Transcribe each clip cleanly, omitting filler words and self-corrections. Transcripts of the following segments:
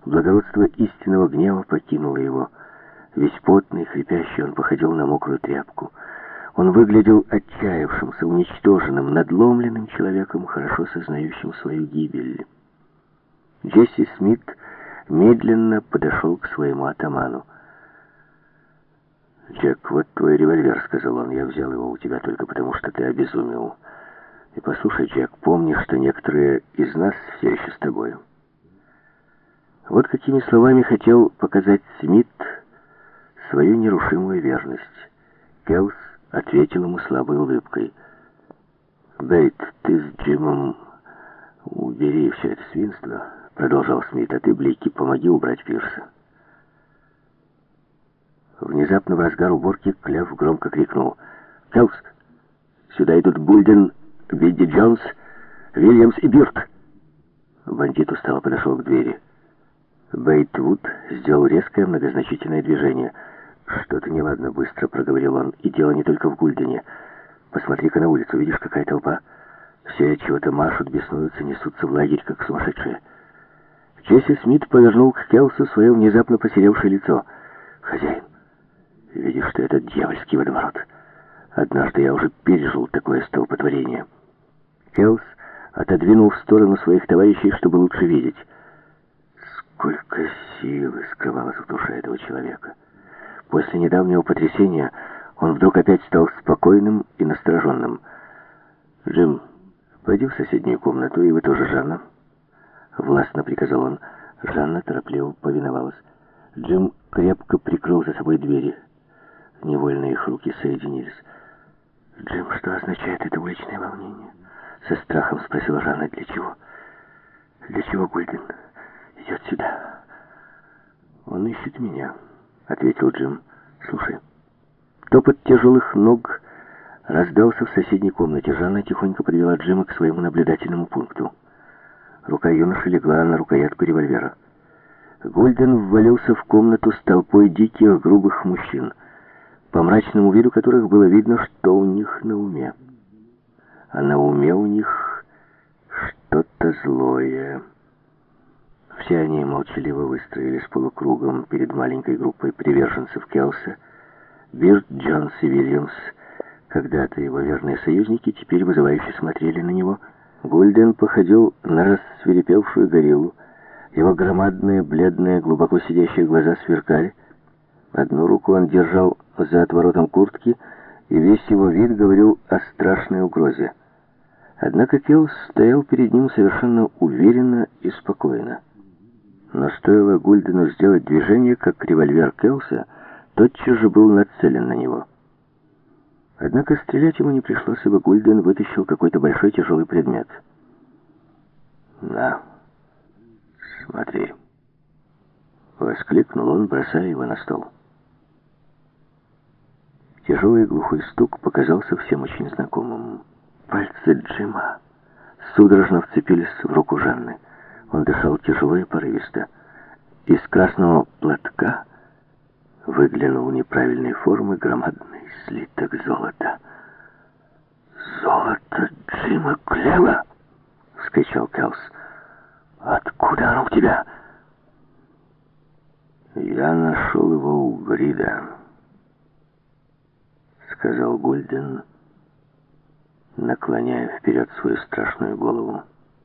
Благородство истинного гнева покинуло его. Весь потный, хрипящий, он походил на мокрую тряпку. Он выглядел отчаявшимся, уничтоженным, надломленным человеком, хорошо сознающим свою гибель. Джесси Смит медленно подошел к своему атаману. «Джек, вот твой револьвер», — сказал он. «Я взял его у тебя только потому, что ты обезумел. И послушай, Джек, помни, что некоторые из нас все еще с тобой». Вот какими словами хотел показать Смит свою нерушимую верность. Келс ответил ему слабой улыбкой. «Бейт, ты с Джимом убери все это свинство», — продолжал Смит, «а ты, Блики, помоги убрать Пирса». Внезапно в разгар уборки Клев громко крикнул: «Келс, сюда идут Гульден, Бидди Джонс, Вильямс и Бирк!» Бандит устало подошел к двери. Бейт Вуд сделал резкое многозначительное движение. «Что-то неладно», — быстро проговорил он. «И дело не только в Гульдене. Посмотри-ка на улицу, видишь, какая толпа? Все чего-то машут, беснуются, несутся в лагерь, как сумасшедшие». Джесси Смит повернул к Келсу свое внезапно посеревшее лицо. «Хозяин, видишь, что это дьявольский водоворот? Однажды я уже пережил такое столпотворение». Келс отодвинул в сторону своих товарищей, чтобы лучше видеть. Сколько силы скрывалось в душе этого человека. После недавнего потрясения он вдруг опять стал спокойным и настороженным. «Джим, пойди в соседнюю комнату, и вы тоже, Жанна», — властно приказал он. Жанна торопливо повиновалась. Джим крепко прикрыл за собой двери. Невольно их руки соединились. «Джим, что означает это уличное волнение?» — со страхом спросила Жанна. «Для чего? Для чего Гульден идет сюда?» «Он ищет меня», — ответил Джим. «Слушай». Топот тяжелых ног раздался в соседней комнате. Жанна тихонько подвела Джима к своему наблюдательному пункту. Рука юноши легла на рукоятку револьвера. Гульден ввалился в комнату с толпой диких, грубых мужчин, по мрачному виду которых было видно, что у них на уме. А на уме у них что-то злое. Все они молчаливо выстроились полукругом перед маленькой группой приверженцев Келса. Бирд, Джонс и Вильямс, когда-то его верные союзники, теперь вызывающе смотрели на него. Гульден походил на рассвирепевшую гориллу. Его громадные, бледные, глубоко сидящие глаза сверкали. Одну руку он держал за отворотом куртки, и весь его вид говорил о страшной угрозе. Однако Келс стоял перед ним совершенно уверенно и спокойно. Но стоило Гульдену сделать движение, как револьвер Келса тотчас же был нацелен на него. Однако стрелять ему не пришлось, ибо Гульден вытащил какой-то большой тяжелый предмет. «На, смотри!» — воскликнул он, бросая его на стол. Тяжелый глухой стук показался всем очень знакомым. Пальцы Джима судорожно вцепились в руку Жанны. Он дышал тяжело и порывисто. Из красного платка выглянул неправильной формы громадный слиток золота. «Золото Джима Клева!» — вскричал Келс. «Откуда оно у тебя?» «Я нашел его у Грида», — сказал Гульден, наклоняя вперед свою страшную голову.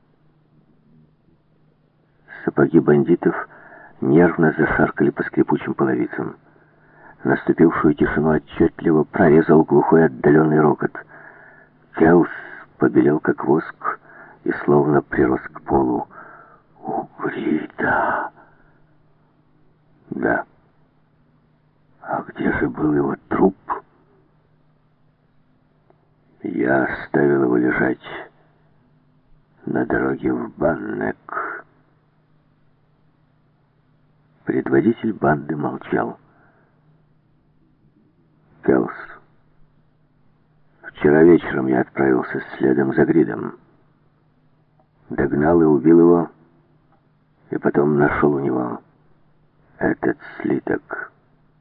Сапоги бандитов нервно зашаркали по скрипучим половицам. Наступившую тишину отчетливо прорезал глухой отдаленный рокот. Келс побелел как воск и словно прирос к полу. «У Грида!» «Да. А где же был его труп?» «Я оставил его лежать на дороге в Баннек». Предводитель банды молчал. «Келс, вчера вечером я отправился следом за Гридом. Догнал и убил его, и потом нашел у него этот слиток».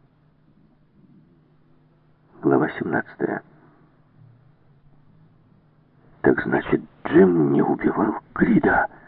Глава 17. «Так значит, Джим не убивал Грида?»